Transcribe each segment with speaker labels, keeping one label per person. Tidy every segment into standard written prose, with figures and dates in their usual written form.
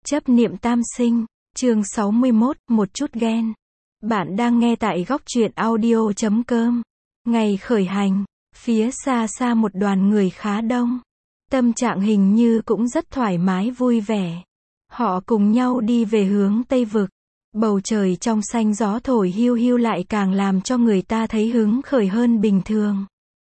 Speaker 1: Chấp niệm tam sinh, chương 61, một chút ghen. Bạn đang nghe tại góc truyện audio.com. Ngày khởi hành, phía xa xa một đoàn người khá đông. Tâm trạng hình như cũng rất thoải mái vui vẻ. Họ cùng nhau đi về hướng Tây Vực. Bầu trời trong xanh, gió thổi hiu hiu lại càng làm cho người ta thấy hứng khởi hơn bình thường.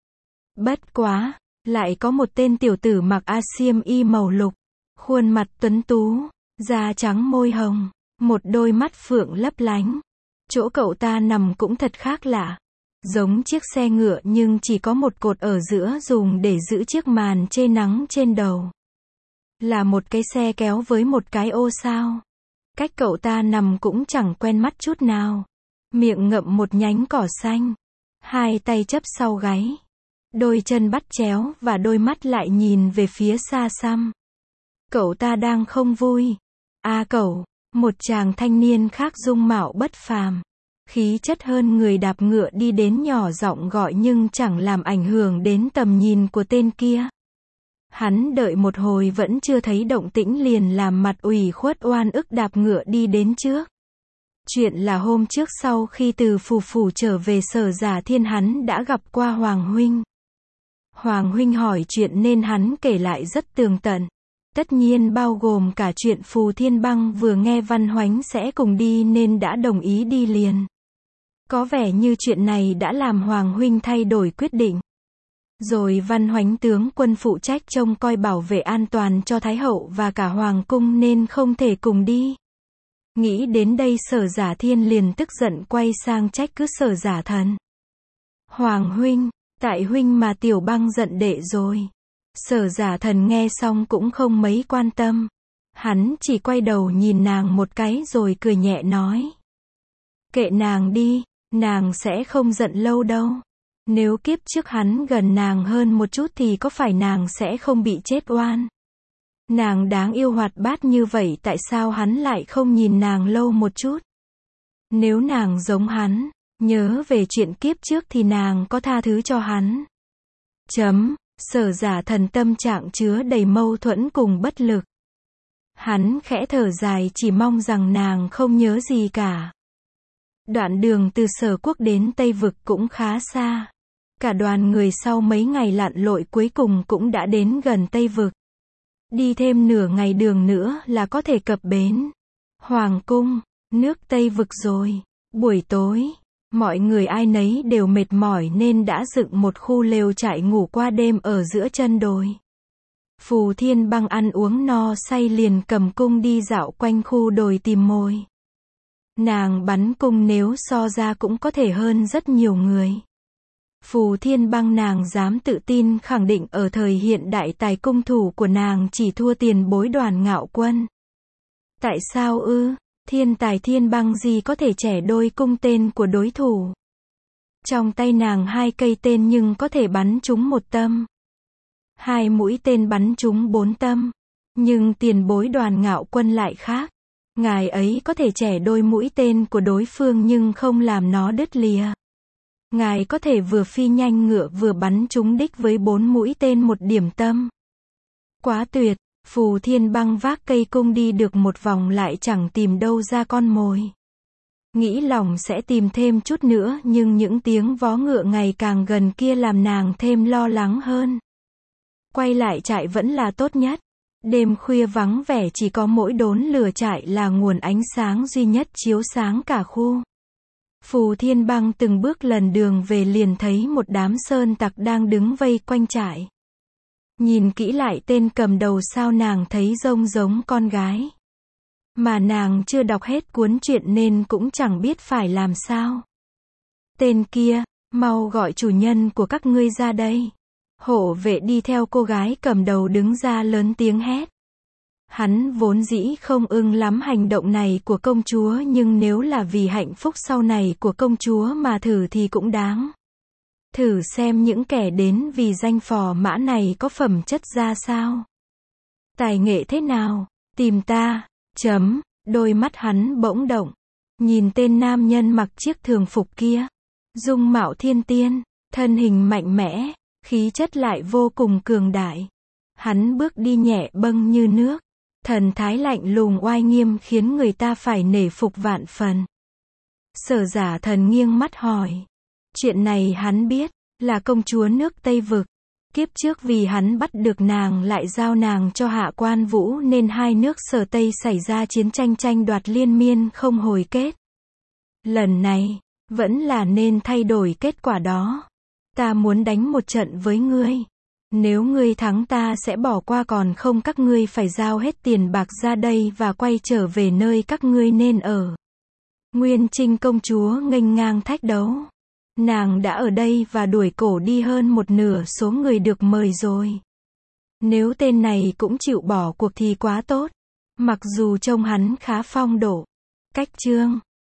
Speaker 1: Bất quá, lại có một tên tiểu tử mặc xiêm y màu lục, khuôn mặt tuấn tú, da trắng môi hồng, một đôi mắt phượng lấp lánh. Chỗ cậu ta nằm cũng thật khác lạ, giống chiếc xe ngựa nhưng chỉ có một cột ở giữa dùng để giữ chiếc màn che nắng trên đầu. Là một cái xe kéo với một cái ô sao. Cách cậu ta nằm cũng chẳng quen mắt chút nào. Miệng ngậm một nhánh cỏ xanh, hai tay chấp sau gáy, đôi chân bắt chéo và đôi mắt lại nhìn về phía xa xăm. Cậu ta đang không vui. Cậu, một chàng thanh niên khác dung mạo bất phàm, khí chất hơn người đạp ngựa đi đến nhỏ giọng gọi nhưng chẳng làm ảnh hưởng đến tầm nhìn của tên kia. Hắn đợi một hồi vẫn chưa thấy động tĩnh liền làm mặt ủy khuất oan ức đạp ngựa đi đến trước. Chuyện là hôm trước sau khi từ Phù Phủ trở về Sở Giả Thiên hắn đã gặp qua Hoàng Huynh. Hoàng Huynh hỏi chuyện nên hắn kể lại rất tường tận. Tất nhiên bao gồm cả chuyện Phù Thiên Băng vừa nghe Văn Hoánh sẽ cùng đi nên đã đồng ý đi liền. Có vẻ như chuyện này đã làm Hoàng Huynh thay đổi quyết định. Rồi Văn Hoánh tướng quân phụ trách trông coi bảo vệ an toàn cho Thái Hậu và cả Hoàng cung nên không thể cùng đi. Nghĩ đến đây Sở Giả Thiên liền tức giận quay sang trách cứ Sở Giả Thần. Hoàng Huynh, tại Huynh mà Tiểu Băng giận đệ rồi. Sở Giả Thần nghe xong cũng không mấy quan tâm. Hắn chỉ quay đầu nhìn nàng một cái rồi cười nhẹ nói. Kệ nàng đi, nàng sẽ không giận lâu đâu. Nếu kiếp trước hắn gần nàng hơn một chút thì có phải nàng sẽ không bị chết oan. Nàng đáng yêu hoạt bát như vậy tại sao hắn lại không nhìn nàng lâu một chút. Nếu nàng giống hắn, nhớ về chuyện kiếp trước thì nàng có tha thứ cho hắn. Sở Giả Thần tâm trạng chứa đầy mâu thuẫn cùng bất lực. Hắn khẽ thở dài chỉ mong rằng nàng không nhớ gì cả. Đoạn đường từ Sở Quốc đến Tây Vực cũng khá xa. Cả đoàn người sau mấy ngày lặn lội cuối cùng cũng đã đến gần Tây Vực. Đi thêm nửa ngày đường nữa là có thể cập bến Hoàng cung, nước Tây Vực rồi. Buổi tối, mọi người ai nấy đều mệt mỏi nên đã dựng một khu lều trại ngủ qua đêm ở giữa chân đồi. Phù Thiên Băng ăn uống no say liền cầm cung đi dạo quanh khu đồi tìm mồi. Nàng bắn cung nếu so ra cũng có thể hơn rất nhiều người. Phù Thiên Băng nàng dám tự tin khẳng định ở thời hiện đại tài cung thủ của nàng chỉ thua tiền bối Đoàn Ngạo Quân. Tại sao ư? Thiên tài Thiên Băng gì có thể trẻ đôi cung tên của đối thủ. Trong tay nàng hai cây tên nhưng có thể bắn trúng một tâm. Hai mũi tên bắn trúng 4 tâm. Nhưng tiền bối Đoàn Ngạo Quân lại khác. Ngài ấy có thể trẻ đôi mũi tên của đối phương nhưng không làm nó đứt lìa. Ngài có thể vừa phi nhanh ngựa vừa bắn trúng đích với 4 mũi tên một điểm tâm. Quá tuyệt. Phù Thiên Băng vác cây cung đi được một vòng lại chẳng tìm đâu ra con mồi. Nghĩ lòng sẽ tìm thêm chút nữa nhưng những tiếng vó ngựa ngày càng gần kia làm nàng thêm lo lắng hơn. Quay lại trại vẫn là tốt nhất. Đêm khuya vắng vẻ chỉ có mỗi đốn lửa trại là nguồn ánh sáng duy nhất chiếu sáng cả khu. Phù Thiên Băng từng bước lần đường về liền thấy một đám sơn tặc đang đứng vây quanh trại. Nhìn kỹ lại tên cầm đầu sao nàng thấy giống con gái. Mà nàng chưa đọc hết cuốn truyện nên cũng chẳng biết phải làm sao. Tên kia, mau gọi chủ nhân của các ngươi ra đây. Hộ vệ đi theo cô gái cầm đầu đứng ra lớn tiếng hét. Hắn vốn dĩ không ưng lắm hành động này của công chúa nhưng nếu là vì hạnh phúc sau này của công chúa mà thử thì cũng đáng. Thử xem những kẻ đến vì danh phò mã này có phẩm chất ra sao. Tài nghệ thế nào, tìm ta, đôi mắt hắn bỗng động. Nhìn tên nam nhân mặc chiếc thường phục kia. Dung mạo thiên tiên, thân hình mạnh mẽ, khí chất lại vô cùng cường đại. Hắn bước đi nhẹ bâng như nước. Thần thái lạnh lùng oai nghiêm khiến người ta phải nể phục vạn phần. Sở Giả Thần nghiêng mắt hỏi. Chuyện này hắn biết, là công chúa nước Tây Vực. Kiếp trước vì hắn bắt được nàng lại giao nàng cho Hạ Quan Vũ nên hai nước Sở Tây xảy ra chiến tranh tranh đoạt liên miên không hồi kết. Lần này, vẫn là nên thay đổi kết quả đó. Ta muốn đánh một trận với ngươi. Nếu ngươi thắng ta sẽ bỏ qua, còn không các ngươi phải giao hết tiền bạc ra đây và quay trở về nơi các ngươi nên ở. Nguyên Trinh công chúa nghênh ngang thách đấu. Nàng đã ở đây và đuổi cổ đi hơn một nửa số người được mời rồi. Nếu tên này cũng chịu bỏ cuộc thì quá tốt. Mặc dù trông hắn khá phong độ. Cách chương